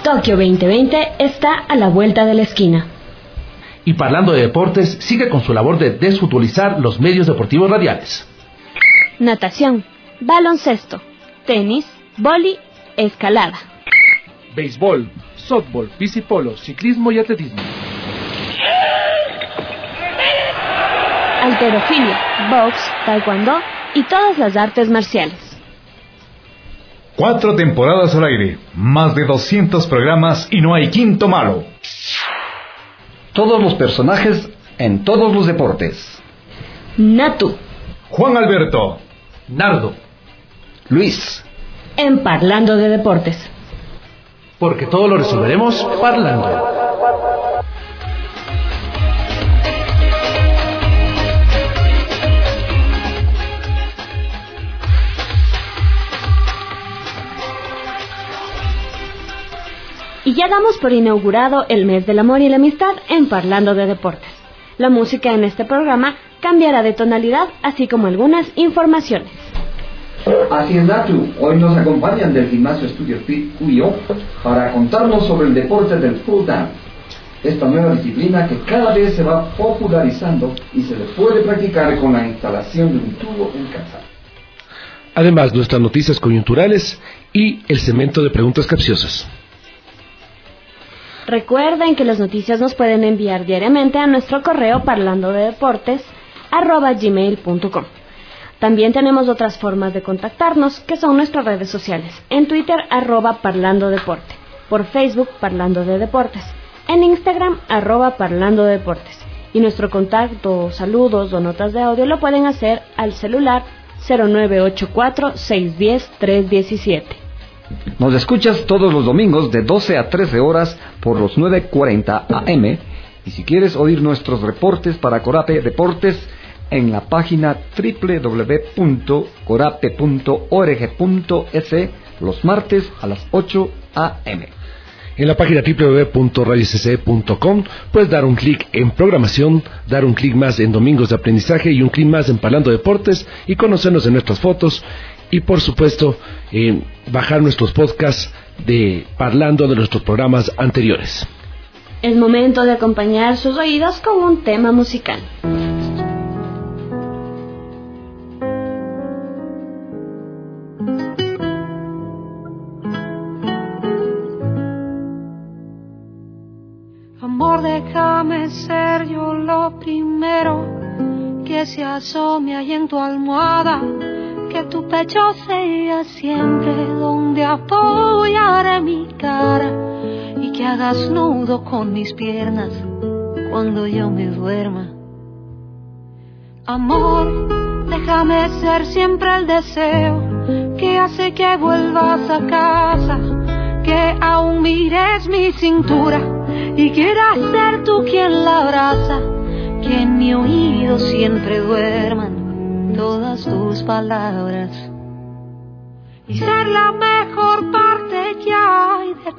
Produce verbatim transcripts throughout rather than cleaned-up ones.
Tokio veinte veinte está a la vuelta de la esquina. Y Parlando de Deportes sigue con su labor de desfutbolizar los medios deportivos radiales. Natación, baloncesto, tenis, vóley, escalada. Béisbol, softball, bicipolo, ciclismo y atletismo. Halterofilia, box, taekwondo y todas las artes marciales. Cuatro temporadas al aire, más de doscientos programas y no hay quinto malo. Todos los personajes en todos los deportes. Natu, Juan Alberto, Nardo, Luis. En Parlando de Deportes. Porque todo lo resolveremos parlando. Y ya damos por inaugurado el mes del amor y la amistad en Parlando de Deportes. La música en este programa cambiará de tonalidad, así como algunas informaciones. Así es, Natu. Hoy nos acompañan del Gimnasio Studio Fit Cuyo para contarnos sobre el deporte del pull down. Esta nueva disciplina que cada vez se va popularizando y se le puede practicar con la instalación de un tubo en casa. Además, nuestras noticias coyunturales y el segmento de preguntas capciosas. Recuerden que las noticias nos pueden enviar diariamente a nuestro correo parlandodedeportes arroba gmail punto com. También tenemos otras formas de contactarnos, que son nuestras redes sociales. En Twitter, arroba Parlando Deporte. Por Facebook, Parlando de Deportes. En Instagram, arroba Parlando de Deportes. Y nuestro contacto, saludos o notas de audio lo pueden hacer al celular cero nueve ocho cuatro, seis uno cero, tres uno siete. Nos escuchas todos los domingos de doce a trece horas por los nueve cuarenta A M. Y si quieres oír nuestros reportes para Corape Deportes, en la página doble u doble u doble u punto corape punto org punto es los martes a las ocho A M. En la página doble u doble u doble u punto radio c c punto com puedes dar un clic en programación, dar un clic más en Domingos de Aprendizaje y un clic más en Parlando Deportes y conocernos en nuestras fotos y, por supuesto, eh, bajar nuestros podcasts de Parlando de nuestros programas anteriores. Es momento de acompañar sus oídos con un tema musical. Amor, déjame ser yo lo primero que se asome ahí en tu almohada, que tu pecho sea siempre donde apoyaré mi cara y que hagas nudo con mis piernas cuando yo me duerma. Amor, déjame ser siempre el deseo que hace que vuelvas a casa, que aún mires mi cintura y quieras ser tú quien la abraza, que en mi oído siempre duerman todas tus palabras y ser la mejor parte que hay de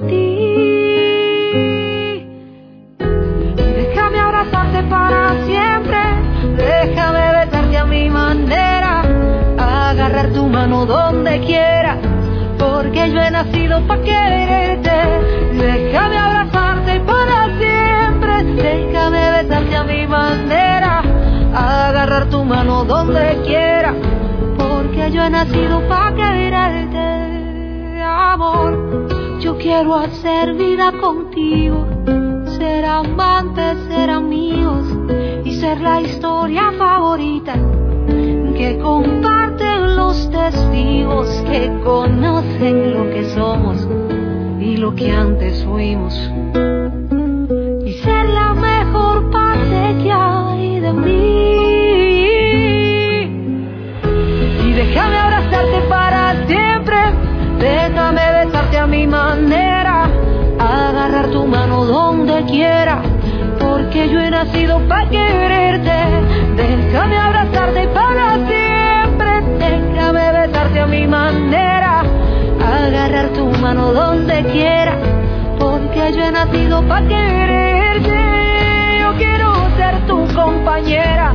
ti. Déjame abrazarte para siempre, déjame besarte a mi manera, agarrar tu mano donde quiera, porque yo he nacido para quererte. Déjame abrazarte para siempre, déjame besarte a mi manera, agarrar tu mano donde quiera, porque yo he nacido para quererte. Amor, yo quiero hacer vida contigo, ser amantes, ser amigos y ser la historia favorita que comparten los testigos que conocen lo que somos y lo que antes fuimos, y ser la mejor parte que hay de mí. Y déjame abrazarte para siempre, déjame besarte a mi manera, agarrar tu mano donde quiera, porque yo he nacido para quererte. Déjame abrazarte para siempre, déjame besarte a mi manera, agarrar tu mano donde quiera, porque yo he nacido para quererte. Yo quiero ser tu compañera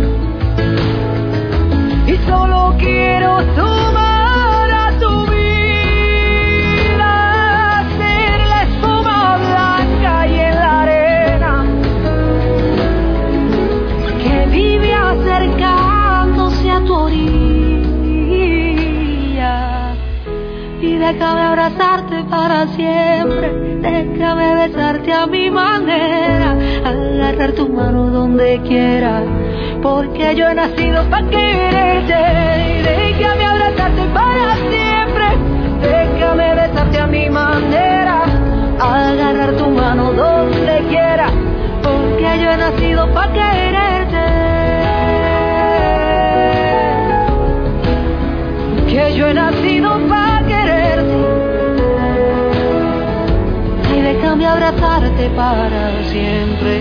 y solo quiero sumar a tu vida, ser la déjame abrazarte para siempre, déjame besarte a mi manera, agarrar tu mano donde quiera, porque yo he nacido para quererte. Déjame abrazarte para siempre, déjame besarte a mi manera, agarrar tu mano donde quiera, porque yo he nacido para quererte. Que yo he nacido para quererte. Y déjame abrazarte para siempre.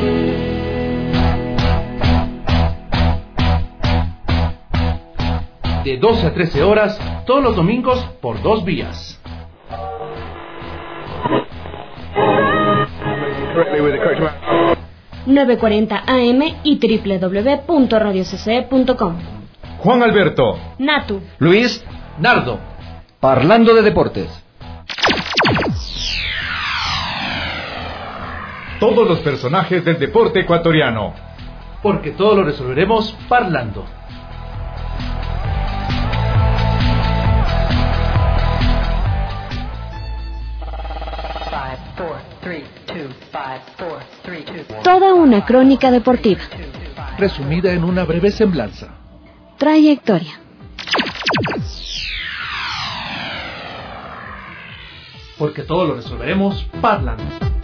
De doce a trece horas, todos los domingos por dos vías. nueve cuarenta A M y doble u doble u doble u punto radio c c e punto com. Juan Alberto, Natu, Luis, Nardo. parlando de deportes. todos los personajes del deporte ecuatoriano. Porque todo lo resolveremos parlando. toda una crónica deportiva. Resumida en una breve semblanza. Trayectoria. Porque todo lo resolveremos parlando.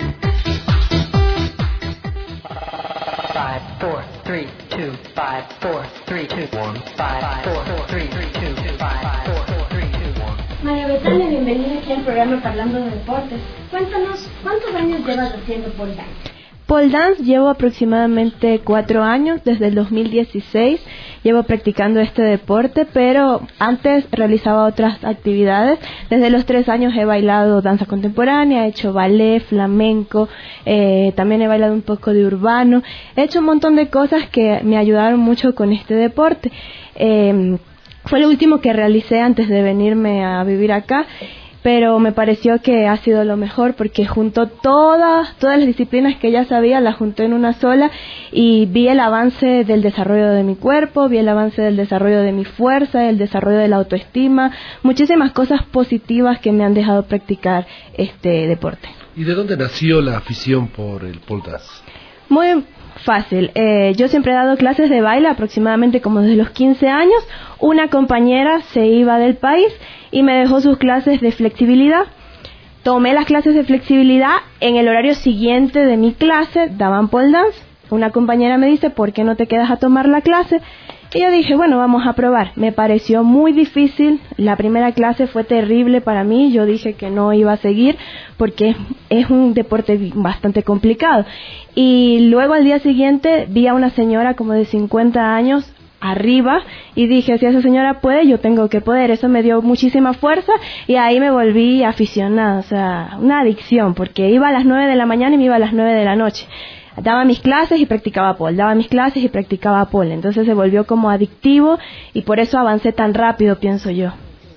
María Betania, bienvenida aquí al programa Parlando de Deportes. Cuéntanos, ¿cuántos años llevas haciendo pole dance? Pole dance llevo aproximadamente cuatro años, desde el dos mil dieciséis llevo practicando este deporte, pero antes realizaba otras actividades. Desde los tres años he bailado danza contemporánea, he hecho ballet, flamenco, eh, también he bailado un poco de urbano, he hecho un montón de cosas que me ayudaron mucho con este deporte. Eh, fue lo último que realicé antes de venirme a vivir acá, pero me pareció que ha sido lo mejor porque juntó todas todas las disciplinas que ya sabía, las juntó en una sola y vi el avance del desarrollo de mi cuerpo, vi el avance del desarrollo de mi fuerza, el desarrollo de la autoestima, muchísimas cosas positivas que me han dejado practicar este deporte. ¿Y de dónde nació la afición por el pole dance? Muy fácil. Eh, yo siempre he dado clases de baile aproximadamente como desde los quince años. Una compañera se iba del país y me dejó sus clases de flexibilidad. Tomé las clases de flexibilidad. En el horario siguiente de mi clase daban pole dance. Una compañera me dice, ¿por qué no te quedas a tomar la clase? Y yo dije, bueno, vamos a probar. Me pareció muy difícil. La primera clase fue terrible para mí. Yo dije que no iba a seguir porque es un deporte bastante complicado. Y luego al día siguiente vi a una señora como de cincuenta años arriba y dije, si esa señora puede, yo tengo que poder. Eso me dio muchísima fuerza y ahí me volví aficionada, o sea, una adicción, porque iba a las nueve de la mañana y me iba a las nueve de la noche. Daba mis clases y practicaba pole, daba mis clases y practicaba pole. Entonces se volvió como adictivo y por eso avancé tan rápido, pienso yo.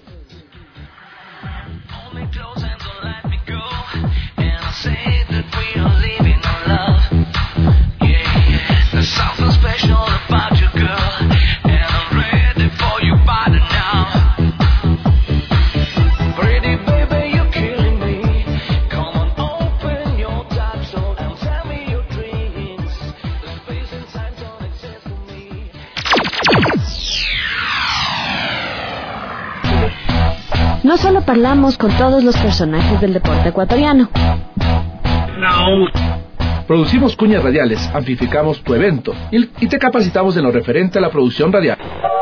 No solo parlamos con todos los personajes del deporte ecuatoriano. No. Producimos cuñas radiales, amplificamos tu evento y, y te capacitamos en lo referente a la producción radial.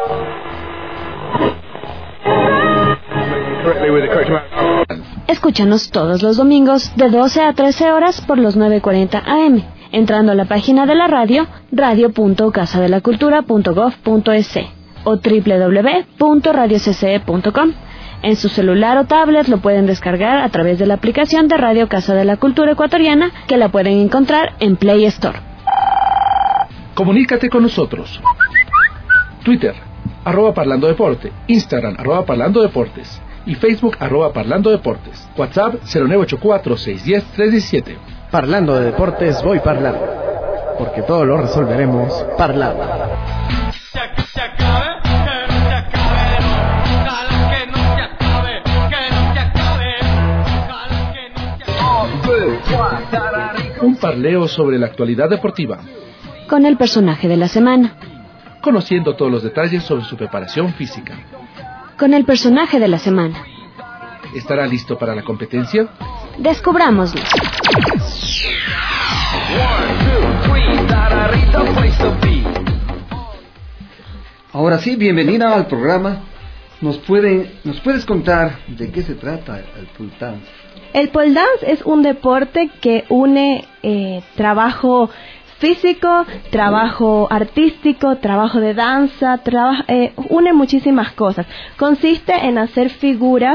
Escúchanos todos los domingos de doce a trece horas por los nueve cuarenta A M, entrando a la página de la radio, radio punto casa de la cultura punto gov punto es o doble u doble u doble u punto radio c c e punto com. En su celular o tablet lo pueden descargar a través de la aplicación de Radio Casa de la Cultura Ecuatoriana, que la pueden encontrar en Play Store. Comunícate con nosotros. Twitter, arroba Parlando Deporte, Instagram, arroba Parlando Deportes y Facebook, arroba Parlando Deportes. WhatsApp, cero nueve ocho cuatro, seis uno cero, tres uno siete. Parlando de Deportes, voy parlando, porque todo lo resolveremos parlando. parleo sobre la actualidad deportiva, con el personaje de la semana, conociendo todos los detalles sobre su preparación física. Con el personaje de la semana. ¿Estará listo para la competencia? Descubrámoslo. Ahora sí, bienvenida al programa. ¿Nos, pueden, ¿Nos puedes contar de qué se trata el pole dance? El pole dance es un deporte que une eh, trabajo físico, trabajo artístico, trabajo de danza, traba, eh, une muchísimas cosas. Consiste en hacer figuras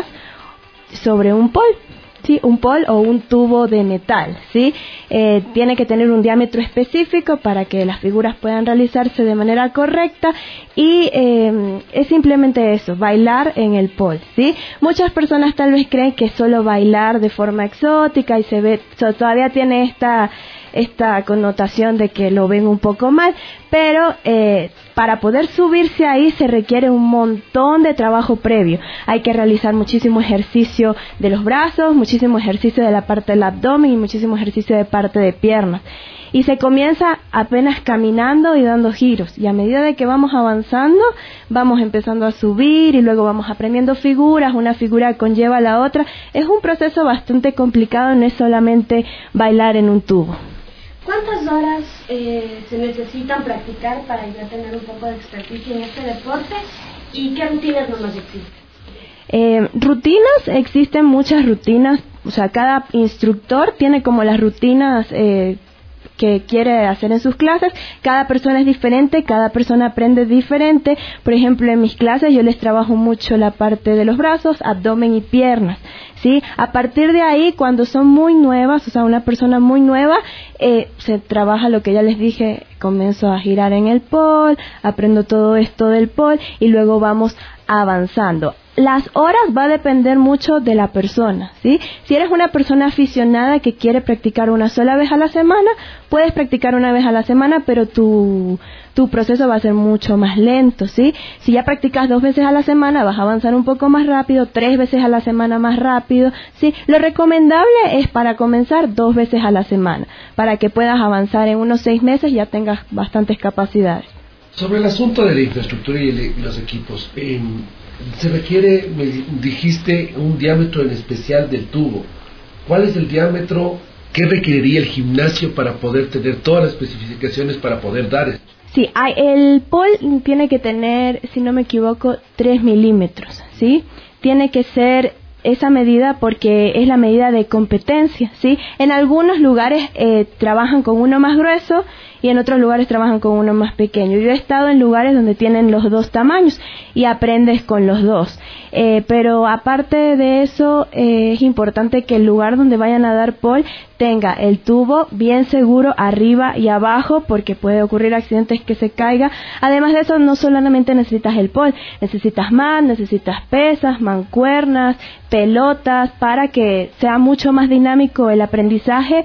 sobre un pole, ¿sí? Un pole o un tubo de metal, ¿sí? Eh, tiene que tener un diámetro específico para que las figuras puedan realizarse de manera correcta y eh, es simplemente eso, bailar en el pole, ¿sí? Muchas personas tal vez creen que solo bailar de forma exótica y se ve, so, todavía tiene esta esta connotación de que lo ven un poco mal, pero eh, para poder subirse ahí se requiere un montón de trabajo previo. Hay que realizar muchísimo ejercicio de los brazos, muchísimo ejercicio de la parte del abdomen y muchísimo ejercicio de parte de piernas. Y se comienza apenas caminando y dando giros. Y a medida de que vamos avanzando, vamos empezando a subir y luego vamos aprendiendo figuras. Una figura conlleva a la otra. Es un proceso bastante complicado, no es solamente bailar en un tubo. ¿Cuántas horas eh, se necesitan practicar para ya tener un poco de experticia en este deporte? ¿Y qué rutinas nomás existen? Eh, rutinas, existen muchas rutinas. O sea, cada instructor tiene como las rutinas eh, que quiere hacer en sus clases. Cada persona es diferente, cada persona aprende diferente. Por ejemplo, en mis clases yo les trabajo mucho la parte de los brazos, abdomen y piernas, ¿sí? A partir de ahí, cuando son muy nuevas, o sea, una persona muy nueva, eh, se trabaja lo que ya les dije, comienzo a girar en el pole, aprendo todo esto del pole y luego vamos avanzando. Las horas va a depender mucho de la persona, ¿sí? Si eres una persona aficionada que quiere practicar una sola vez a la semana, puedes practicar una vez a la semana, pero tu, tu proceso va a ser mucho más lento, ¿sí? Si ya practicas dos veces a la semana, vas a avanzar un poco más rápido, tres veces a la semana más rápido, ¿sí? Lo recomendable es para comenzar dos veces a la semana, para que puedas avanzar en unos seis meses y ya tengas bastantes capacidades. Sobre el asunto de la infraestructura y el, los equipos, eh, se requiere, me dijiste, un diámetro en especial del tubo. ¿Cuál es el diámetro que requeriría el gimnasio para poder tener todas las especificaciones para poder dar esto? Sí, hay, el pole tiene que tener, si no me equivoco, tres milímetros, ¿sí? Tiene que ser esa medida porque es la medida de competencia, ¿sí? En algunos lugares eh, trabajan con uno más grueso y en otros lugares trabajan con uno más pequeño. Yo he estado en lugares donde tienen los dos tamaños y aprendes con los dos. Eh, pero aparte de eso, eh, es importante que el lugar donde vayan a dar pole tenga el tubo bien seguro arriba y abajo, porque puede ocurrir accidentes que se caiga. Además de eso, no solamente necesitas el pole, necesitas más, necesitas pesas, mancuernas, pelotas, para que sea mucho más dinámico el aprendizaje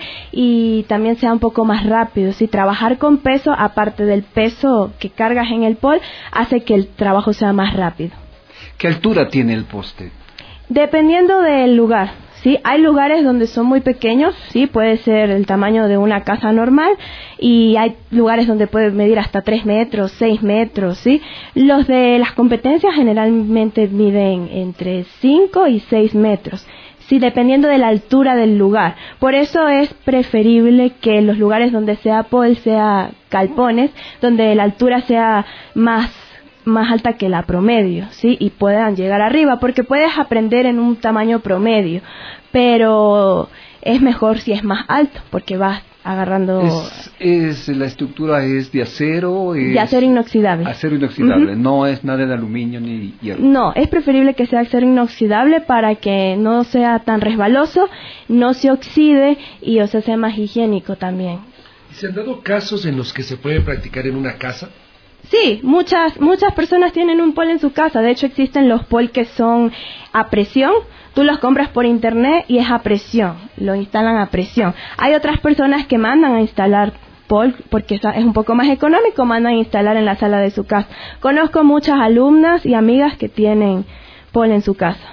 y también sea un poco más rápido. Si trabajar con peso, aparte del peso que cargas en el pole, hace que el trabajo sea más rápido. ¿Qué altura tiene el poste? Dependiendo del lugar, ¿sí? Hay lugares donde son muy pequeños, ¿sí? Puede ser el tamaño de una casa normal, y hay lugares donde puede medir hasta tres metros, seis metros, ¿sí? Los de las competencias generalmente miden entre cinco y seis metros. Sí, dependiendo de la altura del lugar. Por eso es preferible que los lugares donde sea pole sea galpones, donde la altura sea más más alta que la promedio, ¿sí? Y puedan llegar arriba, porque puedes aprender en un tamaño promedio, pero es mejor si es más alto, porque vas agarrando... Es, es, la estructura es de acero... Es de acero inoxidable. Acero inoxidable, uh-huh. No es nada de aluminio ni hierro. No, es preferible que sea acero inoxidable para que no sea tan resbaloso, no se oxide y o sea, sea más higiénico también. ¿Y se han dado casos en los que se puede practicar en una casa? Sí, muchas muchas personas tienen un pole en su casa. De hecho, existen los pole que son a presión. Tú los compras por internet y es a presión. Lo instalan a presión. Hay otras personas que mandan a instalar pole porque es un poco más económico, mandan a instalar en la sala de su casa. Conozco muchas alumnas y amigas que tienen pole en su casa.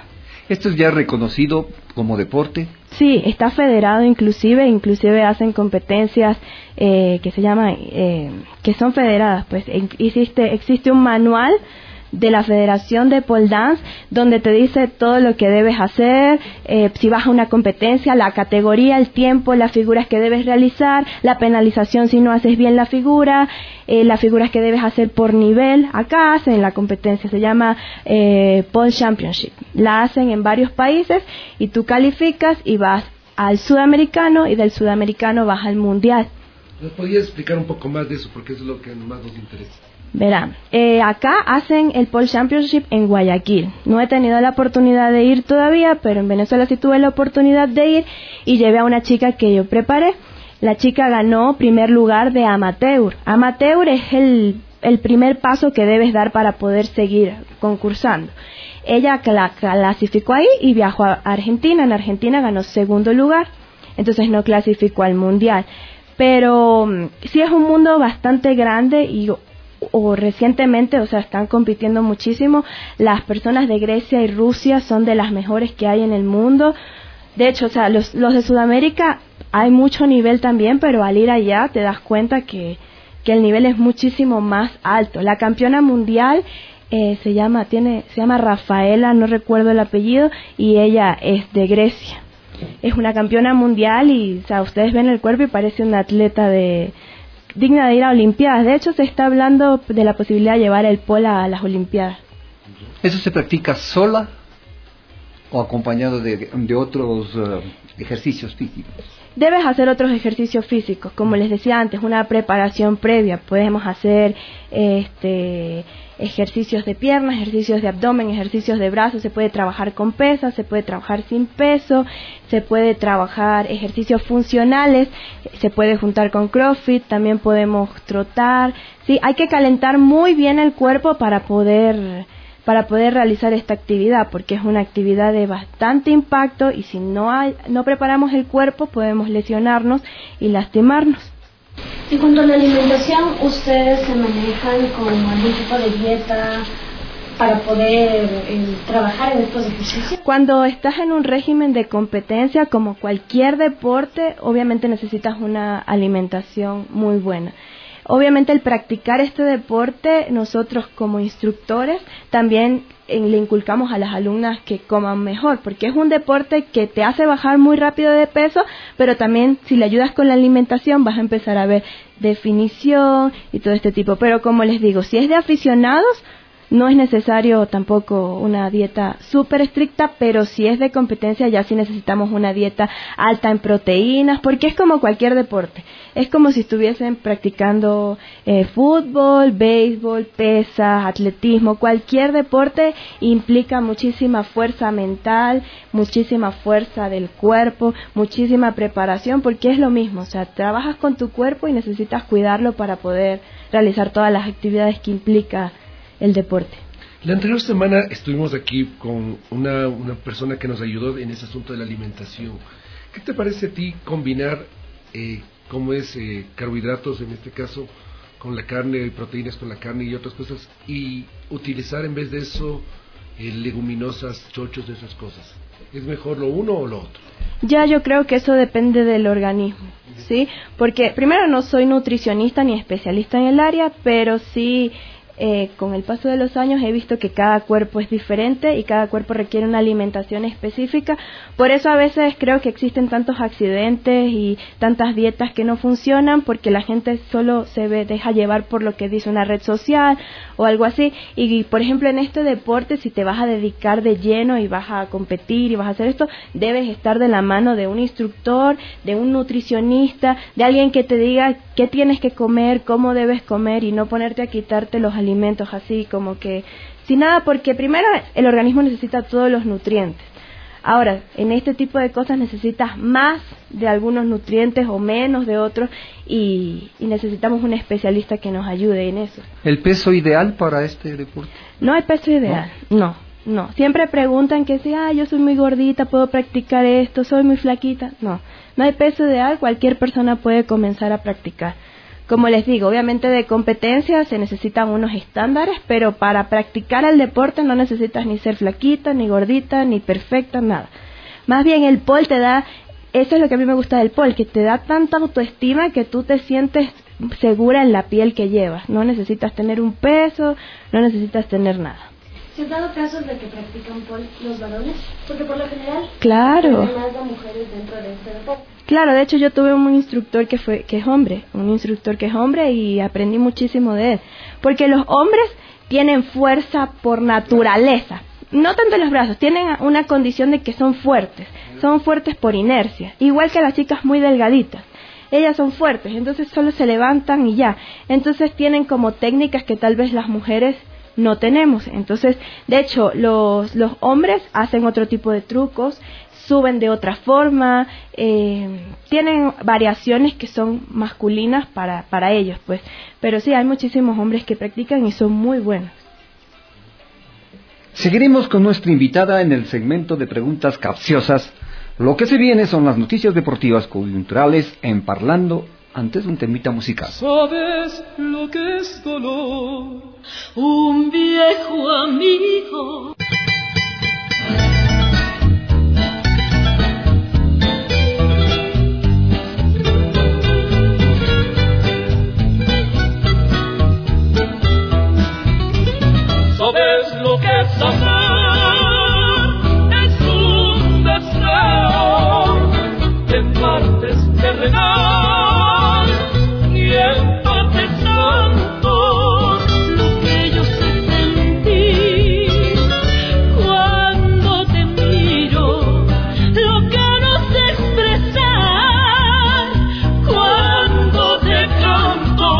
¿Esto es ya reconocido como deporte? Sí, está federado inclusive, inclusive hacen competencias eh, que se llaman, eh, que son federadas, pues existe, existe un manual de la Federación de Pole Dance donde te dice todo lo que debes hacer, eh, si vas a una competencia, la categoría, el tiempo, las figuras que debes realizar, la penalización si no haces bien la figura, eh, las figuras que debes hacer por nivel. Acá hacen la competencia, se llama eh, Pole Championship, la hacen en varios países y tú calificas y vas al sudamericano y del sudamericano vas al mundial. ¿Nos podías explicar un poco más de eso? Porque eso es lo que más nos interesa. Verán, eh, acá hacen el Pole Championship en Guayaquil. No he tenido la oportunidad de ir todavía, pero en Venezuela sí tuve la oportunidad de ir y llevé a una chica que yo preparé. La chica ganó primer lugar de amateur. Amateur es el, el primer paso que debes dar para poder seguir concursando. Ella la clasificó ahí y viajó a Argentina. En Argentina ganó segundo lugar, entonces no clasificó al mundial. Pero sí es un mundo bastante grande y o recientemente, o sea, están compitiendo muchísimo. Las personas de Grecia y Rusia son de las mejores que hay en el mundo. De hecho, o sea, los, los de Sudamérica hay mucho nivel también, pero al ir allá te das cuenta que, que el nivel es muchísimo más alto. La campeona mundial eh, se llama, tiene, se llama Rafaela, no recuerdo el apellido, y ella es de Grecia. Es una campeona mundial y, o sea, ustedes ven el cuerpo y parece una atleta de digna de ir a Olimpiadas. De hecho, se está hablando de la posibilidad de llevar el pole a las Olimpiadas. ¿Eso se practica sola o acompañado de, de otros uh, ejercicios físicos? Debes hacer otros ejercicios físicos, como les decía antes, una preparación previa. Podemos hacer este ejercicios de piernas, ejercicios de abdomen, ejercicios de brazos. Se puede trabajar con pesas, se puede trabajar sin peso, se puede trabajar ejercicios funcionales, se puede juntar con CrossFit, también podemos trotar. Sí, hay que calentar muy bien el cuerpo para poder para poder realizar esta actividad, porque es una actividad de bastante impacto y si no hay, no preparamos el cuerpo podemos lesionarnos y lastimarnos. En cuanto a la alimentación, ¿ustedes se manejan con algún tipo de dieta para poder eh, trabajar en estos ejercicios? Cuando estás en un régimen de competencia, como cualquier deporte, obviamente necesitas una alimentación muy buena. Obviamente el practicar este deporte, nosotros como instructores también eh, le inculcamos a las alumnas que coman mejor, porque es un deporte que te hace bajar muy rápido de peso, pero también si le ayudas con la alimentación vas a empezar a ver definición y todo este tipo. Pero como les digo, si es de aficionados, no es necesario tampoco una dieta súper estricta, pero si es de competencia ya sí necesitamos una dieta alta en proteínas, porque es como cualquier deporte. Es como si estuviesen practicando eh, fútbol, béisbol, pesas, atletismo. Cualquier deporte implica muchísima fuerza mental, muchísima fuerza del cuerpo, muchísima preparación, porque es lo mismo. O sea, trabajas con tu cuerpo y necesitas cuidarlo para poder realizar todas las actividades que implica el deporte. La anterior semana estuvimos aquí con una, una persona que nos ayudó en ese asunto de la alimentación. ¿Qué te parece a ti combinar, eh, como es, eh, carbohidratos en este caso, con la carne, proteínas con la carne y otras cosas, y utilizar en vez de eso eh, leguminosas, chochos, de esas cosas? ¿Es mejor lo uno o lo otro? Ya yo creo que eso depende del organismo, ¿sí? Porque primero no soy nutricionista ni especialista en el área, pero sí Eh, con el paso de los años he visto que cada cuerpo es diferente y cada cuerpo requiere una alimentación específica. Por eso a veces creo que existen tantos accidentes y tantas dietas que no funcionan, porque la gente solo se ve, deja llevar por lo que dice una red social o algo así. Y por ejemplo en este deporte, si te vas a dedicar de lleno y vas a competir y vas a hacer esto, debes estar de la mano de un instructor, de un nutricionista, de alguien que te diga qué tienes que comer, cómo debes comer, y no ponerte a quitarte los alimentos alimentos así como que sin nada, porque primero el organismo necesita todos los nutrientes. Ahora, en este tipo de cosas necesitas más de algunos nutrientes o menos de otros, y, y necesitamos un especialista que nos ayude en eso. ¿El peso ideal para este deporte? No hay peso ideal, no, no. no. Siempre preguntan que si, ah, yo soy muy gordita, puedo practicar esto, soy muy flaquita. No, no hay peso ideal, cualquier persona puede comenzar a practicar. Como les digo, obviamente de competencia se necesitan unos estándares, pero para practicar el deporte no necesitas ni ser flaquita, ni gordita, ni perfecta, nada. Más bien el pole te da, eso es lo que a mí me gusta del pole, que te da tanta autoestima que tú te sientes segura en la piel que llevas. No necesitas tener un peso, no necesitas tener nada. ¿Se han dado casos de que practican pole los varones? Porque por lo general claro. hay más de mujeres dentro de este deporte. Claro, de hecho yo tuve un instructor que fue que es hombre, un instructor que es hombre y aprendí muchísimo de él. Porque los hombres tienen fuerza por naturaleza. No tanto en los brazos, tienen una condición de que son fuertes. Son fuertes por inercia. Igual que las chicas muy delgaditas. Ellas son fuertes, entonces solo se levantan y ya. Entonces tienen como técnicas que tal vez las mujeres no tenemos. Entonces, de hecho, los, los hombres hacen otro tipo de trucos, suben de otra forma, eh, tienen variaciones que son masculinas para, para ellos, pues. Pero sí, hay muchísimos hombres que practican y son muy buenos. Seguiremos con nuestra invitada en el segmento de preguntas capciosas. Lo que se viene son las noticias deportivas coyunturales en Parlando antes de un temita musical. ¿Sabes lo que es dolor? Un viejo amigo. ¿Sabes lo que es amar? Es un deseo en partes terrenal y en partes santo, lo que yo sé sentir cuando te miro, lo que no sé expresar cuando te canto.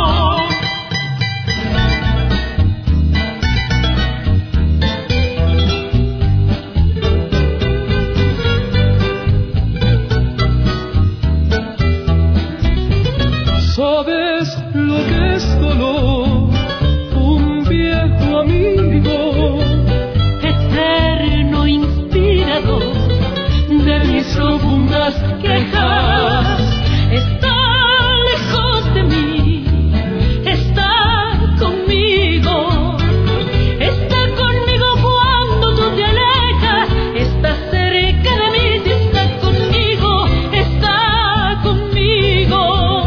¿Sabes lo que es dolor? Un viejo amigo, eterno inspirador de mis profundas quejas. Está lejos de mí, está conmigo, está conmigo cuando tú te alejas, está cerca de mí, si está conmigo, está conmigo.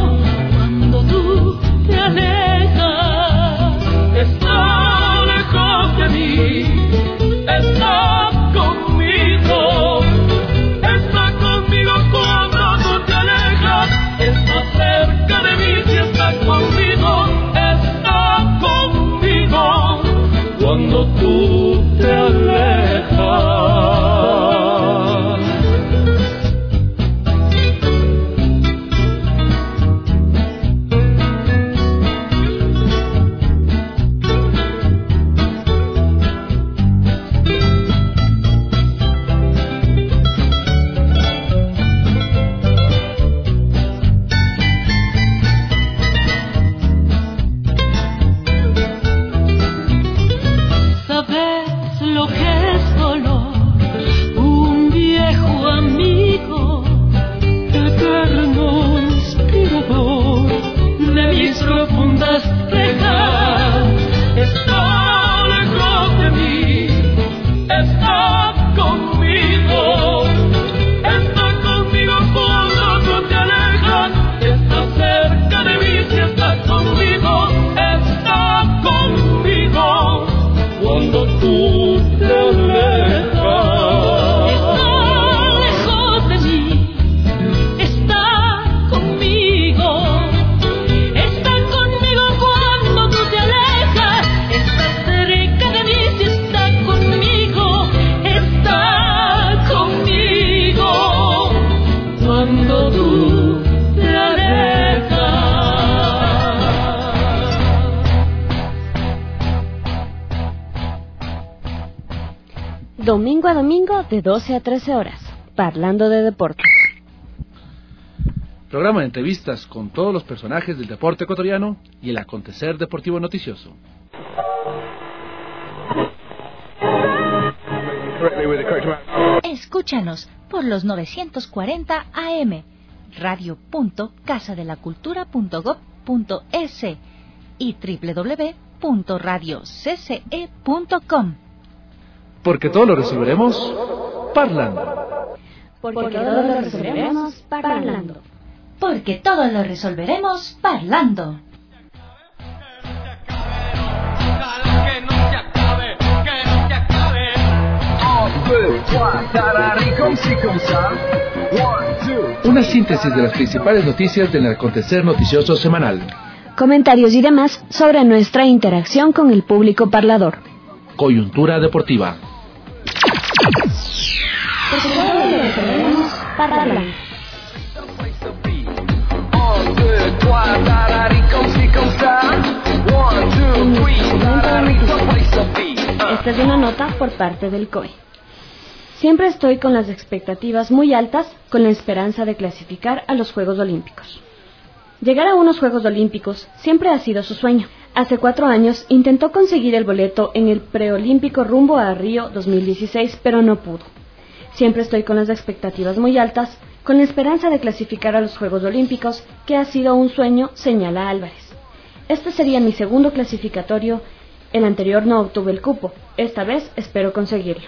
Tú te alejas, está lejos de mí, está conmigo, está conmigo cuando tú te alejas, está cerca de mí, si está conmigo, está conmigo, cuando tú te alejas. Domingo a domingo de doce a trece horas, Parlando de Deportes. Programa de entrevistas con todos los personajes del deporte ecuatoriano y el acontecer deportivo noticioso. Escúchanos por los novecientos cuarenta A M, radio punto casa de la cultura punto gob punto es y doble u doble u doble u punto radio c c e punto com. Porque todo lo resolveremos parlando. Porque todo lo resolveremos parlando. Porque todo lo resolveremos parlando. Una síntesis de las principales noticias del acontecer noticioso semanal. Comentarios y demás sobre nuestra interacción con el público parlador. Coyuntura deportiva. Porque todo lo resolveremos parlando. Esta es una nota por parte del C O E. Siempre estoy con las expectativas muy altas, con la esperanza de clasificar a los Juegos Olímpicos. Llegar a unos Juegos Olímpicos siempre ha sido su sueño. Hace cuatro años intentó conseguir el boleto en el preolímpico rumbo a Río dos mil dieciséis, pero no pudo. Siempre estoy con las expectativas muy altas, con la esperanza de clasificar a los Juegos Olímpicos, que ha sido un sueño, señala Álvarez. Este sería mi segundo clasificatorio, el anterior no obtuve el cupo, esta vez espero conseguirlo.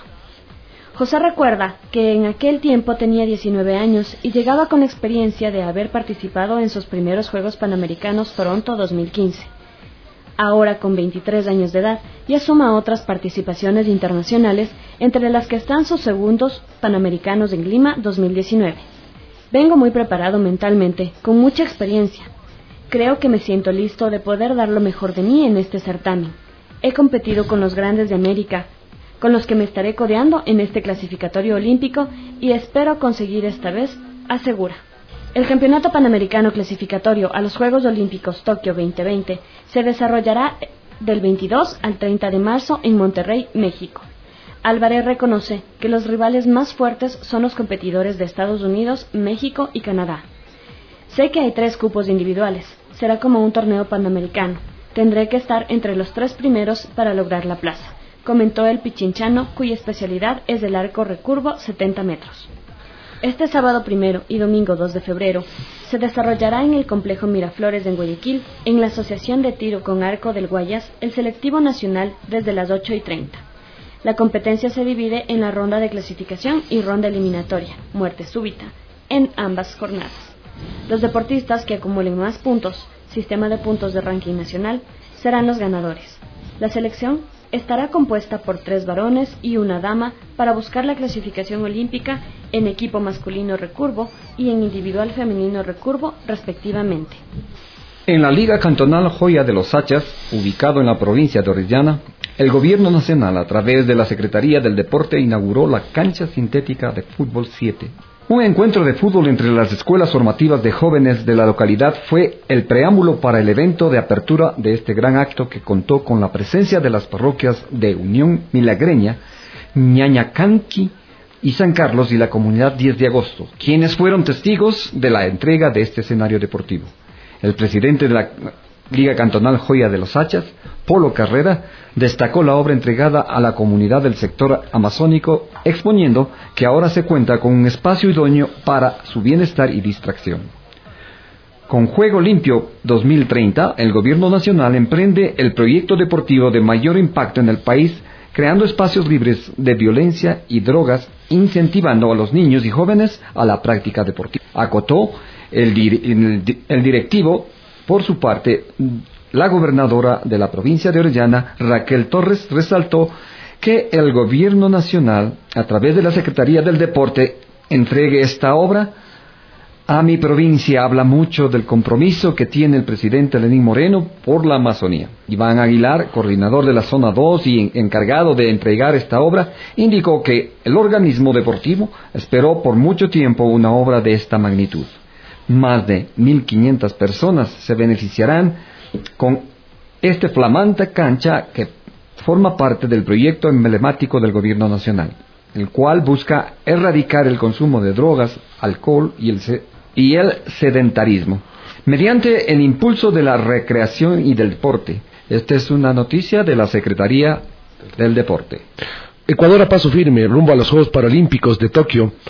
José recuerda que en aquel tiempo tenía diecinueve años y llegaba con experiencia de haber participado en sus primeros Juegos Panamericanos Toronto dos mil quince. Ahora con veintitrés años de edad ya suma otras participaciones internacionales, entre las que están sus segundos Panamericanos en Lima dos mil diecinueve. Vengo muy preparado mentalmente, con mucha experiencia. Creo que me siento listo de poder dar lo mejor de mí en este certamen. He competido con los grandes de América, con los que me estaré codeando en este clasificatorio olímpico y espero conseguir esta vez, asegura. El Campeonato Panamericano Clasificatorio a los Juegos Olímpicos Tokio veinte veinte se desarrollará del veintidós al treinta de marzo en Monterrey, México. Álvarez reconoce que los rivales más fuertes son los competidores de Estados Unidos, México y Canadá. Sé que hay tres cupos individuales, será como un torneo panamericano. Tendré que estar entre los tres primeros para lograr la plaza, comentó el pichinchano, cuya especialidad es el arco recurvo setenta metros. Este sábado primero y domingo dos de febrero se desarrollará en el complejo Miraflores en Guayaquil, en la Asociación de Tiro con Arco del Guayas, el selectivo nacional desde las ocho y treinta. La competencia se divide en la ronda de clasificación y ronda eliminatoria, muerte súbita, en ambas jornadas. Los deportistas que acumulen más puntos, sistema de puntos de ranking nacional, serán los ganadores. La selección estará compuesta por tres varones y una dama para buscar la clasificación olímpica en equipo masculino recurvo y en individual femenino recurvo, respectivamente. En la Liga Cantonal Joya de los Hachas, ubicado en la provincia de Orellana, el Gobierno Nacional, a través de la Secretaría del Deporte, inauguró la cancha sintética de fútbol siete. Un encuentro de fútbol entre las escuelas formativas de jóvenes de la localidad fue el preámbulo para el evento de apertura de este gran acto, que contó con la presencia de las parroquias de Unión Milagreña, Ñañacanqui y San Carlos y la comunidad diez de agosto, quienes fueron testigos de la entrega de este escenario deportivo. El presidente de la Liga Cantonal Joya de los Hachas, Polo Carrera, destacó la obra entregada a la comunidad del sector amazónico, exponiendo que ahora se cuenta con un espacio idóneo para su bienestar y distracción. Con Juego Limpio dos mil treinta, el Gobierno Nacional emprende el proyecto deportivo de mayor impacto en el país, creando espacios libres de violencia y drogas, incentivando a los niños y jóvenes a la práctica deportiva. Acotó el, dir- el directivo. Por su parte, la gobernadora de la provincia de Orellana, Raquel Torres, resaltó que el Gobierno Nacional, a través de la Secretaría del Deporte, entregue esta obra a mi provincia. Habla mucho del compromiso que tiene el presidente Lenín Moreno por la Amazonía. Iván Aguilar, coordinador de la Zona dos y encargado de entregar esta obra, indicó que el organismo deportivo esperó por mucho tiempo una obra de esta magnitud. Más de mil quinientas personas se beneficiarán con esta flamante cancha que forma parte del proyecto emblemático del Gobierno Nacional, el cual busca erradicar el consumo de drogas, alcohol y el, y el sedentarismo, mediante el impulso de la recreación y del deporte. Esta es una noticia de la Secretaría del Deporte. Ecuador a paso firme rumbo a los Juegos Paralímpicos de Tokio.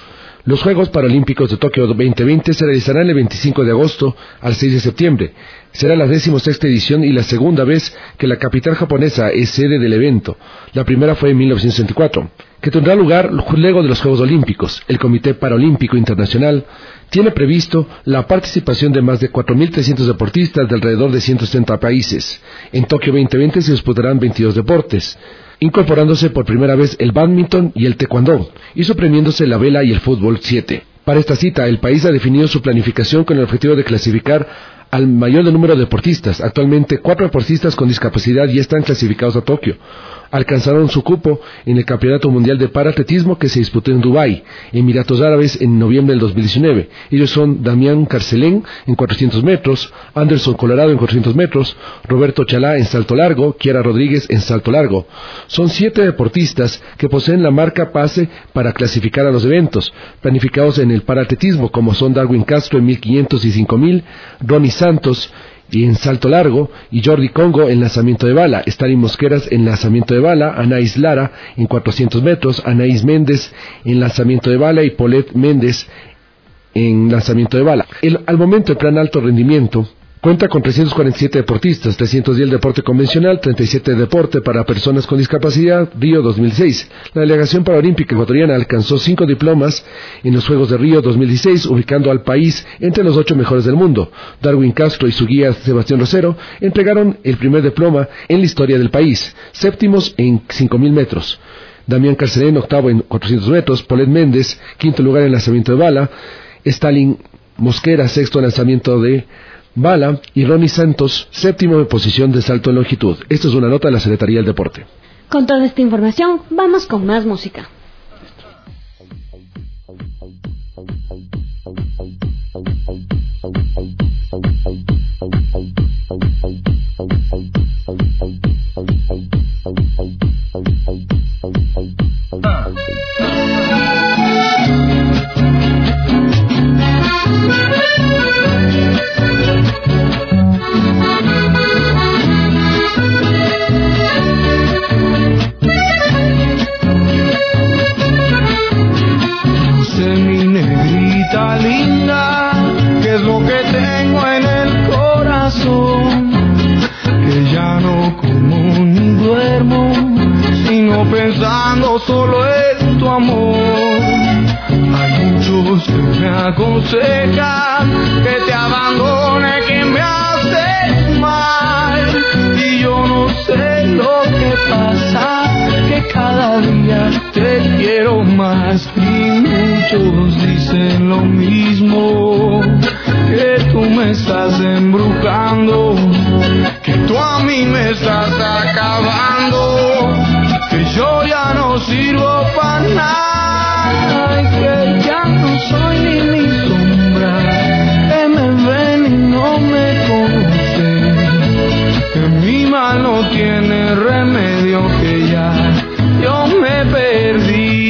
Los Juegos Paralímpicos de Tokio veinte veinte se realizarán el veinticinco de agosto al seis de septiembre. Será la decimosexta edición y la segunda vez que la capital japonesa es sede del evento. La primera fue en mil novecientos sesenta y cuatro, que tendrá lugar luego de los Juegos Olímpicos. El Comité Paralímpico Internacional tiene previsto la participación de más de cuatro mil trescientos deportistas de alrededor de ciento setenta países. En Tokio veinte veinte se disputarán veintidós deportes, incorporándose por primera vez el bádminton y el taekwondo, y suprimiéndose la vela y el fútbol siete. Para esta cita, el país ha definido su planificación con el objetivo de clasificar al mayor número de deportistas. Actualmente, cuatro deportistas con discapacidad ya están clasificados a Tokio. Alcanzaron su cupo en el Campeonato Mundial de Paratletismo que se disputó en Dubái, Emiratos Árabes, en noviembre del dos mil diecinueve. Ellos son Damián Carcelén en cuatrocientos metros, Anderson Colorado en cuatrocientos metros, Roberto Chalá en salto largo, Kiara Rodríguez en salto largo. Son siete deportistas que poseen la marca pase para clasificar a los eventos, planificados en el paratletismo, como son Darwin Castro en mil quinientos y cinco mil, Ronnie Santos y en salto largo, y Jordi Congo en lanzamiento de bala, Stalin Mosqueras en lanzamiento de bala, Anaís Lara en cuatrocientos metros, Anaís Méndez en lanzamiento de bala y Paulette Méndez en lanzamiento de bala. El, al momento el plan alto rendimiento cuenta con trescientos cuarenta y siete deportistas, trescientos diez deporte convencional, treinta y siete deporte para personas con discapacidad, Río dos mil seis. La delegación paralímpica ecuatoriana alcanzó cinco diplomas en los Juegos de Río dos mil dieciséis, ubicando al país entre los ocho mejores del mundo. Darwin Castro y su guía Sebastián Rosero entregaron el primer diploma en la historia del país, séptimos en cinco mil metros. Damián Carcelén, octavo en cuatrocientos metros, Paulette Méndez, quinto lugar en lanzamiento de bala, Stalin Mosquera, sexto en lanzamiento de bala, y Ronnie Santos, séptimo en posición de salto en longitud. Esto es una nota de la Secretaría del Deporte. Con toda esta información, vamos con más música. Pensando solo en tu amor, hay muchos que me aconsejan que te abandone, que me haces mal, y yo no sé lo que pasa, que cada día te quiero más, y muchos dicen lo mismo, que tú me estás embrujando, que tú a mí me estás acabando, que yo ya no sirvo para nada, y que ya no soy ni mi sombra, que me ven y no me conocen, que mi mal no tiene remedio, que ya yo me perdí.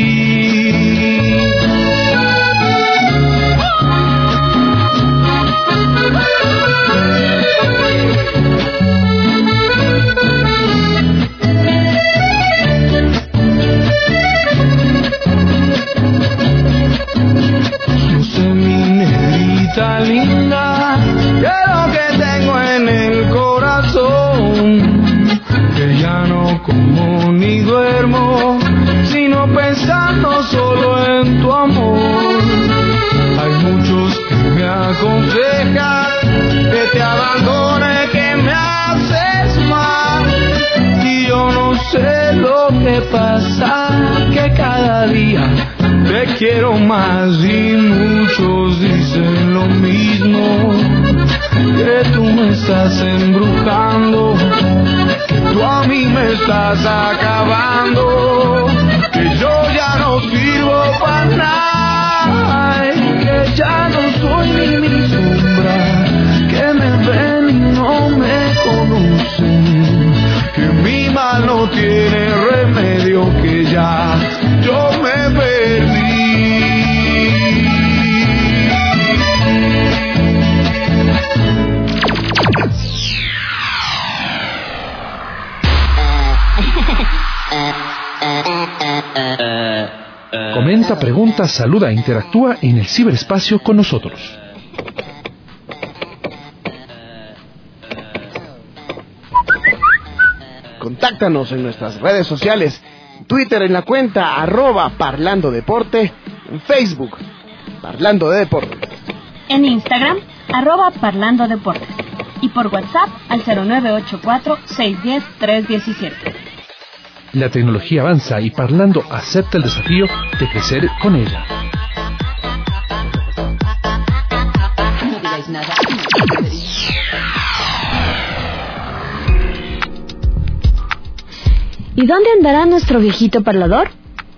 Linda, que lo que tengo en el corazón, que ya no como ni duermo, sino pensando solo en tu amor. Hay muchos que me aconsejan que te abandone, que me haces mal, y yo no sé lo que pasa, que cada día te quiero más, y muchos dicen lo mismo, que tú me estás embrujando, que tú a mí me estás acabando, que yo ya no sirvo para nada, que ya no soy ni mi sombra, que me ven y no me conocen, que mi mal no tiene remedio, que ya yo me perdí. Comenta Contesta preguntas, saluda e interactúa en el ciberespacio con nosotros. Contáctanos en nuestras redes sociales, Twitter en la cuenta arroba Parlando Deporte, en Facebook, Parlando de Deporte. En Instagram, arroba Parlando Deportes. Y por WhatsApp al cero nueve ocho cuatro, seis uno cero, tres uno siete. La tecnología avanza y Parlando acepta el desafío de crecer con ella. No digáis nada. ¿Y dónde andará nuestro viejito parlador?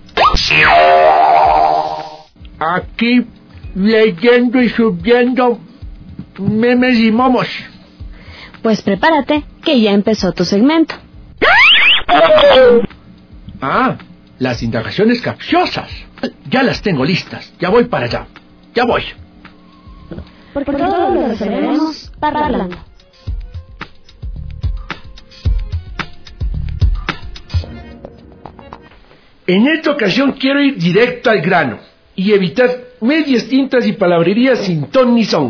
Aquí, leyendo y subiendo memes y momos. Pues prepárate, que ya empezó tu segmento. Ah, las indagaciones capciosas. Ya las tengo listas. Ya voy para allá. Ya voy. Porque todo lo resolveremos parlando. En esta ocasión quiero ir directo al grano y evitar medias tintas y palabrerías sin ton ni son.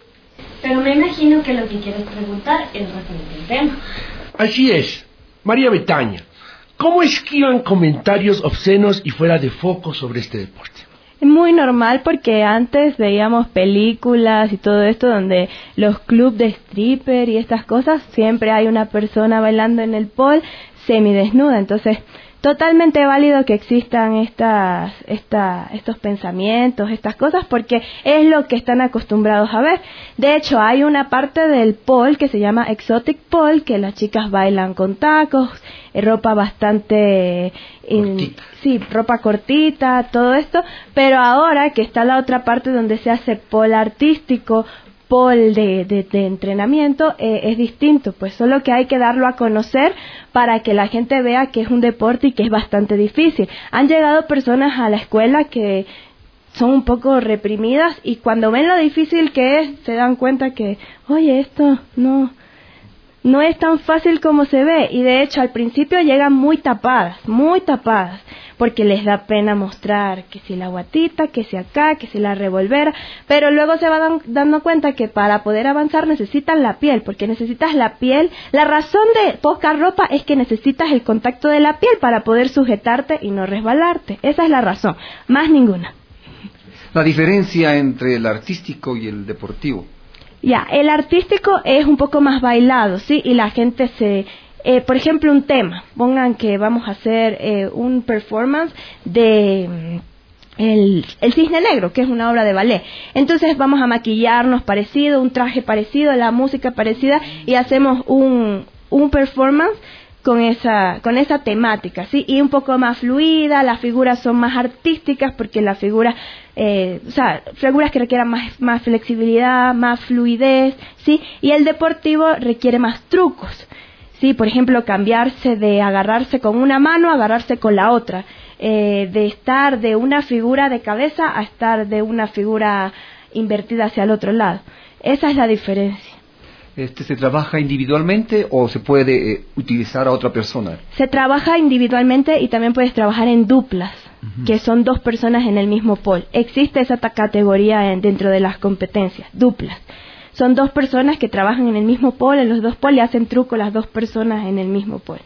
Pero me imagino que lo que quieres preguntar es referente al tema. Así es. María Betania, ¿cómo esquivan comentarios obscenos y fuera de foco sobre este deporte? Es muy normal porque antes veíamos películas y todo esto donde los clubes de stripper y estas cosas, siempre hay una persona bailando en el pole semidesnuda, entonces totalmente válido que existan estas, esta, estos pensamientos, estas cosas, porque es lo que están acostumbrados a ver. De hecho, hay una parte del pole que se llama exotic pole, que las chicas bailan con tacos, eh, ropa bastante... In, sí, ropa cortita, todo esto, pero ahora que está la otra parte donde se hace pole artístico, pole de, de, de entrenamiento, eh, es distinto, pues solo que hay que darlo a conocer para que la gente vea que es un deporte y que es bastante difícil. Han llegado personas a la escuela que son un poco reprimidas y cuando ven lo difícil que es, se dan cuenta que, oye, esto no... no es tan fácil como se ve, y de hecho al principio llegan muy tapadas, muy tapadas, porque les da pena mostrar que si la guatita, que si acá, que si la revolvera, pero luego se van dando cuenta que para poder avanzar necesitan la piel, porque necesitas la piel. La razón de poca ropa es que necesitas el contacto de la piel para poder sujetarte y no resbalarte. Esa es la razón, más ninguna. La diferencia entre el artístico y el deportivo. Ya, el artístico es un poco más bailado, ¿sí? Y la gente se... Eh, por ejemplo, un tema. Pongan que vamos a hacer eh, un performance de... Mm, el, el Cisne Negro, que es una obra de ballet. Entonces vamos a maquillarnos parecido, un traje parecido, la música parecida, y hacemos un, un performance con esa con esa temática, ¿sí? Y un poco más fluida, las figuras son más artísticas porque las figuras, eh, o sea, figuras que requieran más, más flexibilidad, más fluidez, ¿sí? Y el deportivo requiere más trucos, ¿sí? Por ejemplo, cambiarse de agarrarse con una mano a agarrarse con la otra, eh, de estar de una figura de cabeza a estar de una figura invertida hacia el otro lado. Esa es la diferencia. Este, ¿Se trabaja individualmente o se puede eh, utilizar a otra persona? Se trabaja individualmente y también puedes trabajar en duplas, uh-huh. que son dos personas en el mismo pole. Existe esa categoría en, dentro de las competencias, duplas. Son dos personas que trabajan en el mismo pole, en los dos poles, y hacen truco las dos personas en el mismo pole.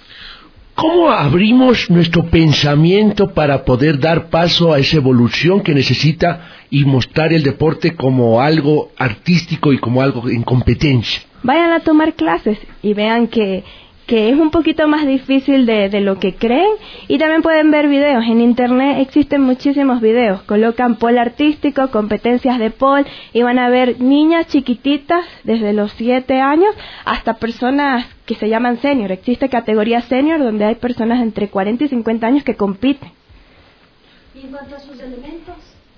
¿Cómo abrimos nuestro pensamiento para poder dar paso a esa evolución que necesita y mostrar el deporte como algo artístico y como algo en competencia? Vayan a tomar clases y vean que, que es un poquito más difícil de, de lo que creen, y también pueden ver videos. En internet existen muchísimos videos, colocan pole artístico, competencias de pole, y van a ver niñas chiquititas desde los siete años hasta personas que se llaman senior. Existe categoría senior donde hay personas entre cuarenta y cincuenta años que compiten. ¿Y en cuanto a sus elementos?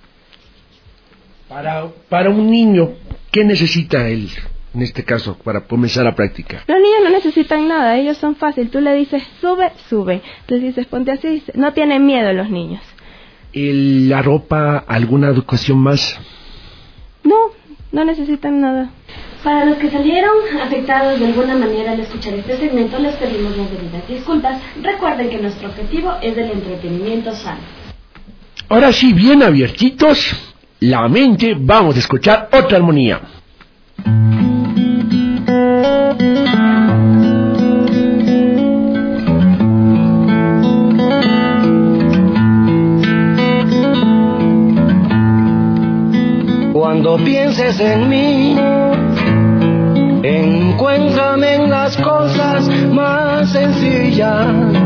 Para, para un niño, ¿qué necesita él, en este caso, para comenzar a practicar? Los niños no necesitan nada, ellos son fáciles. Tú le dices, sube, sube. Tú le dices, ponte así. No tienen miedo los niños. ¿Y la ropa, alguna educación más? No, no necesitan nada. Para los que salieron afectados de alguna manera al escuchar este segmento, les pedimos las debidas disculpas. Recuerden que nuestro objetivo es el entretenimiento sano. Ahora sí, bien abiertitos, la mente, vamos a escuchar otra armonía. Cuando pienses en mí, encuéntrame en las cosas más sencillas,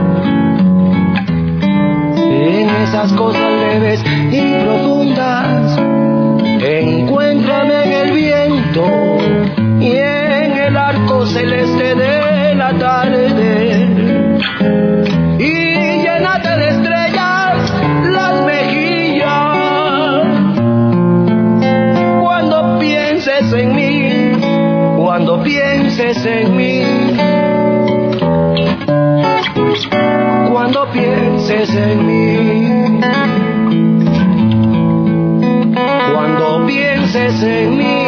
en esas cosas leves y profundas. Encuéntrame en el viento y en el arco celeste de la tarde, y llénate de estrellas las mejillas. Cuando pienses en mí, cuando pienses en mí, cuando pienses en mí, cuando pienses en mí,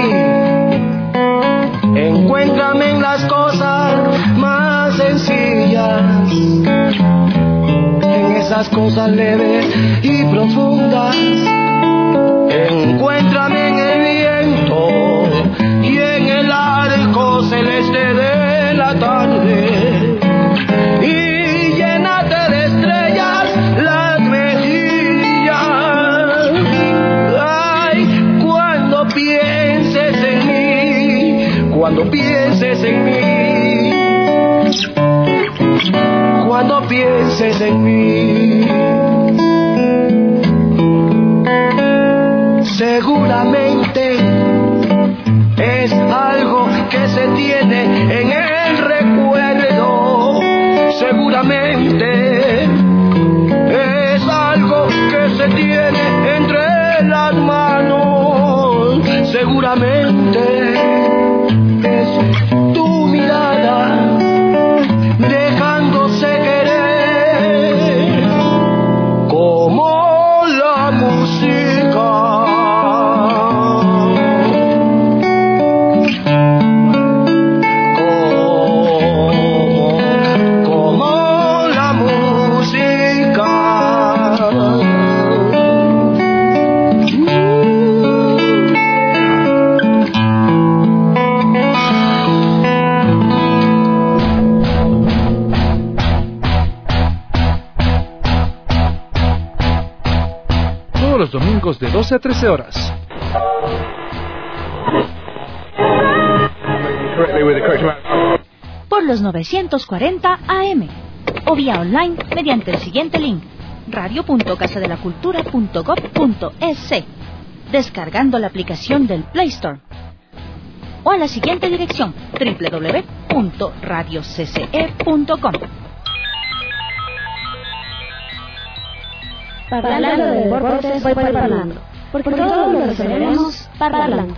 encuéntrame en las cosas más sencillas, en esas cosas leves y profundas. Encuéntrame en el viento y en el arco celeste de la tarde, y llénate de estrellas las mejillas. Ay, cuando pienses en mí, cuando pienses en mí, cuando pienses en mí, seguramente es algo que se tiene en el recuerdo, seguramente es algo que se tiene entre las manos, seguramente es tu mirada dejándose querer como la música. Los domingos de doce a trece horas. Por los novecientos cuarenta A M o vía online mediante el siguiente link: radio punto casa de la cultura punto gob punto es, descargando la aplicación del Play Store, o a la siguiente dirección: doble u doble u doble u punto radio c c e punto com. Parlando de deportes, voy parlando, porque todo lo resolveremos parlando.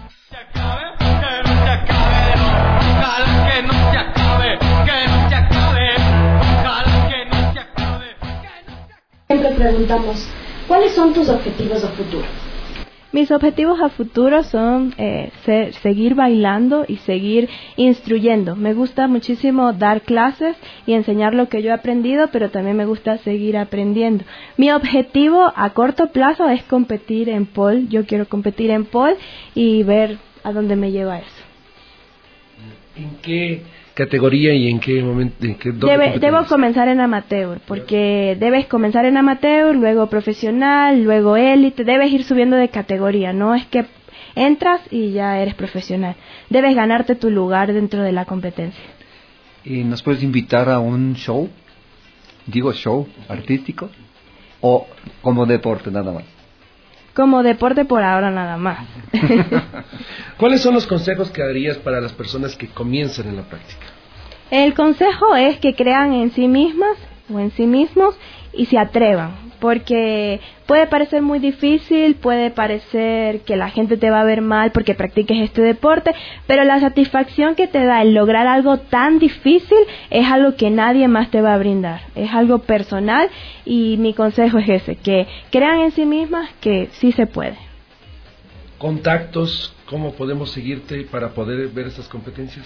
Siempre preguntamos, ¿cuáles son tus objetivos a futuro? Mis objetivos a futuro son eh, ser, seguir bailando y seguir instruyendo. Me gusta muchísimo dar clases y enseñar lo que yo he aprendido, pero también me gusta seguir aprendiendo. Mi objetivo a corto plazo es competir en pole. Yo quiero competir en pole y ver a dónde me lleva eso. ¿En qué categoría y en qué momento? En qué, Debe, debo comenzar en amateur, porque debes comenzar en amateur, luego profesional, luego élite, debes ir subiendo de categoría, no es que entras y ya eres profesional, debes ganarte tu lugar dentro de la competencia. ¿Y nos puedes invitar a un show? Digo show artístico, o como deporte nada más. Como deporte por ahora nada más. ¿Cuáles son los consejos que darías para las personas que comienzan en la práctica? El consejo es que crean en sí mismas o en sí mismos y se atrevan, porque puede parecer muy difícil, puede parecer que la gente te va a ver mal porque practiques este deporte, pero la satisfacción que te da el lograr algo tan difícil es algo que nadie más te va a brindar, es algo personal, y mi consejo es ese, que crean en sí mismas que sí se puede. ¿Contactos? ¿Cómo podemos seguirte para poder ver estas competencias?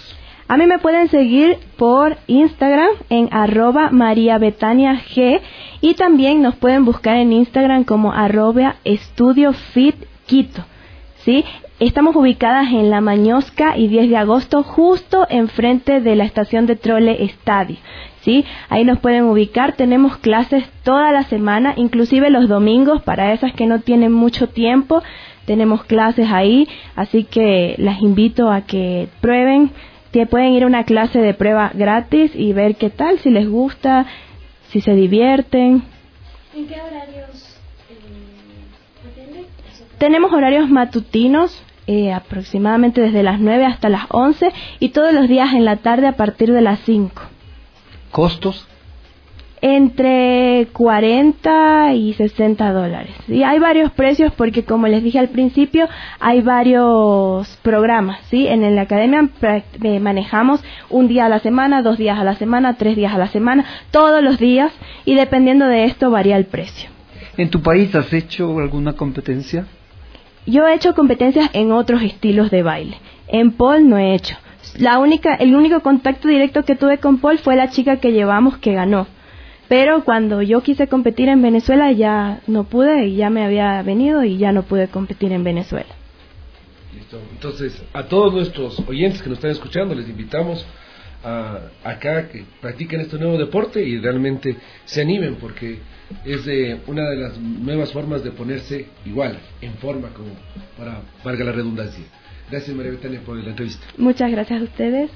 A mí me pueden seguir por Instagram en arroba María Betania G y también nos pueden buscar en Instagram como arroba Estudio Fit Quito, ¿sí? Estamos ubicadas en La Mañosca y diez de agosto, justo enfrente de la estación de trole Estadio, ¿sí? Ahí nos pueden ubicar. Tenemos clases toda la semana, inclusive los domingos, para esas que no tienen mucho tiempo, tenemos clases ahí, así que las invito a que prueben. Que pueden ir a una clase de prueba gratis y ver qué tal, si les gusta, si se divierten. ¿En qué horarios eh, atienden? Tenemos horarios matutinos, eh, aproximadamente desde las nueve hasta las once, y todos los días en la tarde a partir de las cinco. ¿Costos? Entre cuarenta y sesenta dólares. Y hay varios precios porque, como les dije al principio, hay varios programas, ¿sí? En la academia eh, manejamos un día a la semana, dos días a la semana, tres días a la semana, todos los días, y dependiendo de esto varía el precio. ¿En tu país has hecho alguna competencia? Yo he hecho competencias en otros estilos de baile. En pole no he hecho. La única, el único contacto directo que tuve con pole fue la chica que llevamos que ganó. Pero cuando yo quise competir en Venezuela ya no pude y ya me había venido y ya no pude competir en Venezuela. Listo. Entonces, a todos nuestros oyentes que nos están escuchando, les invitamos a acá que practiquen este nuevo deporte y realmente se animen, porque es de una de las nuevas formas de ponerse igual, en forma, como para valga la redundancia. Gracias, María Betania, por la entrevista. Muchas gracias a ustedes.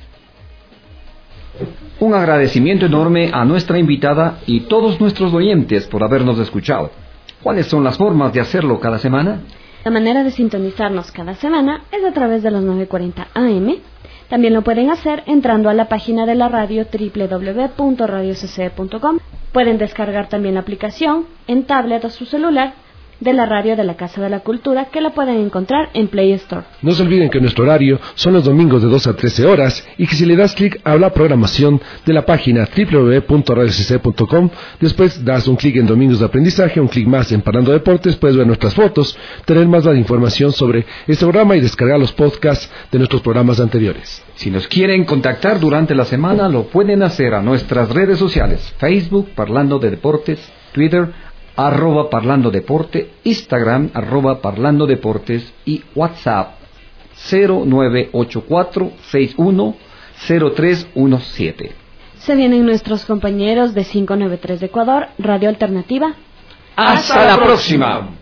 Un agradecimiento enorme a nuestra invitada y todos nuestros oyentes por habernos escuchado. ¿Cuáles son las formas de hacerlo cada semana? La manera de sintonizarnos cada semana es a través de los nueve cuarenta A M. También lo pueden hacer entrando a la página de la radio doble u doble u doble u punto radio c c punto com. Pueden descargar también la aplicación en tablet o su celular de la radio de la Casa de la Cultura, que la pueden encontrar en Play Store. No se olviden que nuestro horario son los domingos de doce a trece horas y que si le das clic a la programación de la página doble u doble u doble u punto radio c c punto com, después das un clic en Domingos de Aprendizaje, un clic más en Parlando Deportes, puedes ver nuestras fotos, tener más la información sobre este programa y descargar los podcasts de nuestros programas anteriores. Si nos quieren contactar durante la semana, lo pueden hacer a nuestras redes sociales: Facebook, Parlando de Deportes, Twitter, arroba Parlando Deporte, Instagram, arroba Parlando Deportes y WhatsApp cero nueve ocho cuatro seis uno cero tres uno siete. Se vienen nuestros compañeros de quinientos noventa y tres de Ecuador, Radio Alternativa. ¡Hasta, Hasta la próxima! próxima.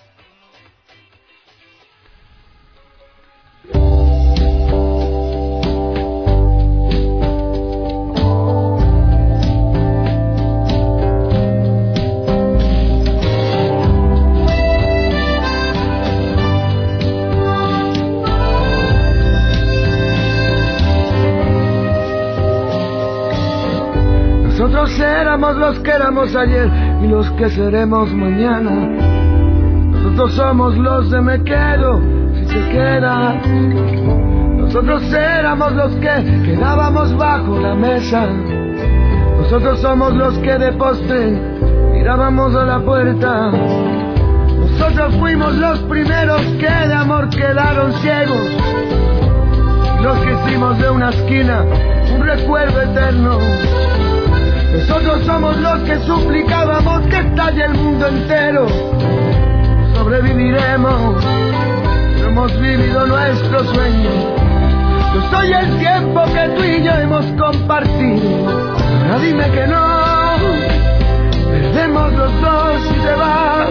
Nosotros éramos los que éramos ayer y los que seremos mañana. Nosotros somos los de me quedo si se queda. Nosotros éramos los que quedábamos bajo la mesa. Nosotros somos los que de postre mirábamos a la puerta. Nosotros fuimos los primeros que de amor quedaron ciegos, los que hicimos de una esquina un recuerdo eterno. Nosotros somos los que suplicábamos que estalle el mundo entero. Sobreviviremos, hemos vivido nuestro sueño. Yo soy el tiempo que tú y yo hemos compartido. Ahora dime que no, perdemos los dos y te vas.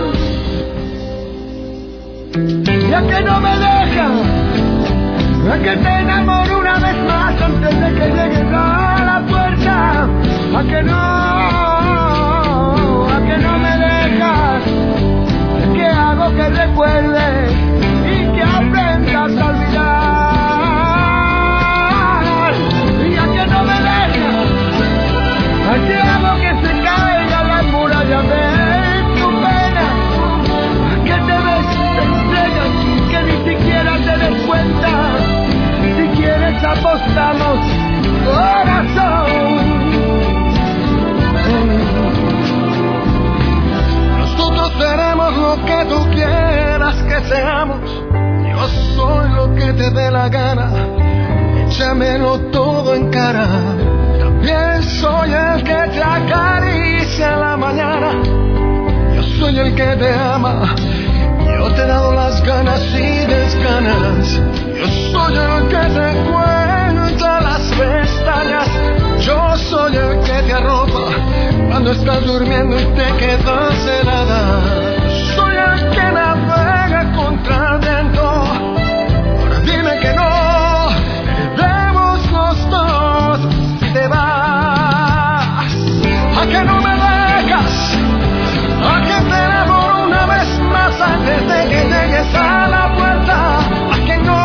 Ya que no me dejas, ya que te enamoro una vez más antes de que llegues a la puerta. A que no, a que no me dejas, que hago que recuerdes y que aprendas a olvidar. Y a que no me dejas, a que hago que se caiga la muralla de tu pena. A que te ves, te entregas, que ni siquiera te des cuenta. Si quieres apostamos, corazón. Nosotros seremos lo que tú quieras que seamos. Yo soy lo que te dé la gana. échamelo todo en cara. También soy el que te acaricia en la mañana. Yo soy el que te ama. Yo te he dado las ganas y desganas. Yo soy el que te cuenta las pestañas. Yo soy el que te arropa cuando estás durmiendo y te quedas helada. Soy el que navega contra el viento. Ahora dime que no, perdemos los dos. Te vas, a que no me dejas, a que te enamoro una vez más antes de que llegues a la puerta. A que no,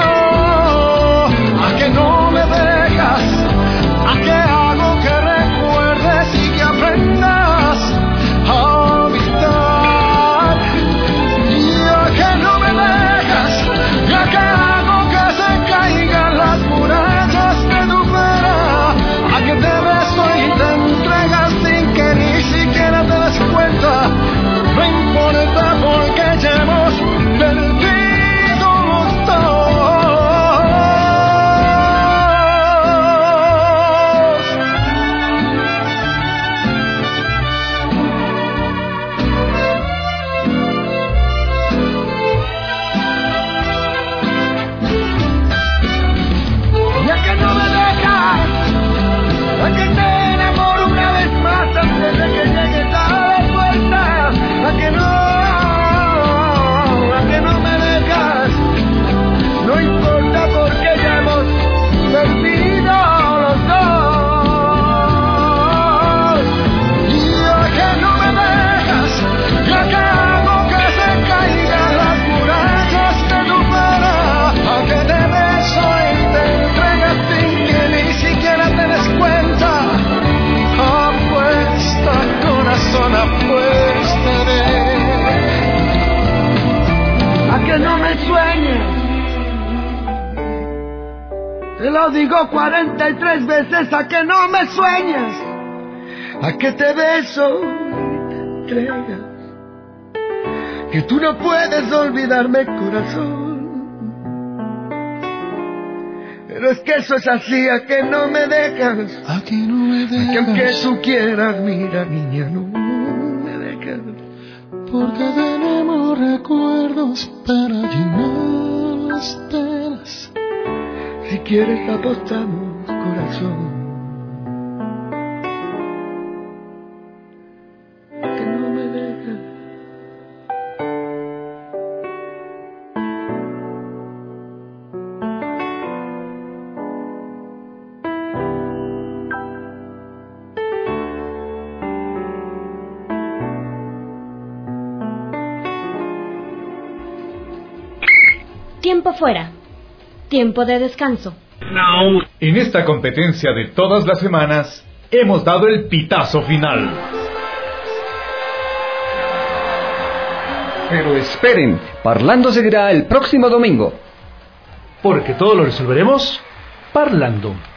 a que no me dejas, a que hago que recuerdes y que aprendas a olvidar. Y a que no me dejas, y a que hago que se caigan las murallas de tu vera. A que te beso y te entregas sin que ni siquiera te des cuenta. No importa porque ya hemos perdido los dos. Ya que no me dejas, a que te enamoro una vez más antes de que llegues a la puerta. A que no, a que no me dejas, no importa porque ya hemos perdido los dos. Y a que no me dejas, y a que hago que se caigan las murallas de tu vera. A que te beso y te entregas sin que ni siquiera te des cuenta. Apuesta, corazón, apuesta de a que no me sueñes. Te lo digo cuarenta y tres veces, a que no me sueñes. A que te beso y te entregas, que tú no puedes olvidarme, corazón. Pero es que eso es así, a que no me dejas, a que no me dejas, a que aunque tú quieras, mira niña, no me dejas. Porque tenemos recuerdos para llenar las penas. Si quieres apostamos, corazón. A que no me dejas. Tiempo fuera. Tiempo de descanso. En esta competencia de todas las semanas, hemos dado el pitazo final. Pero esperen, Parlando seguirá el próximo domingo. Porque todo lo resolveremos parlando.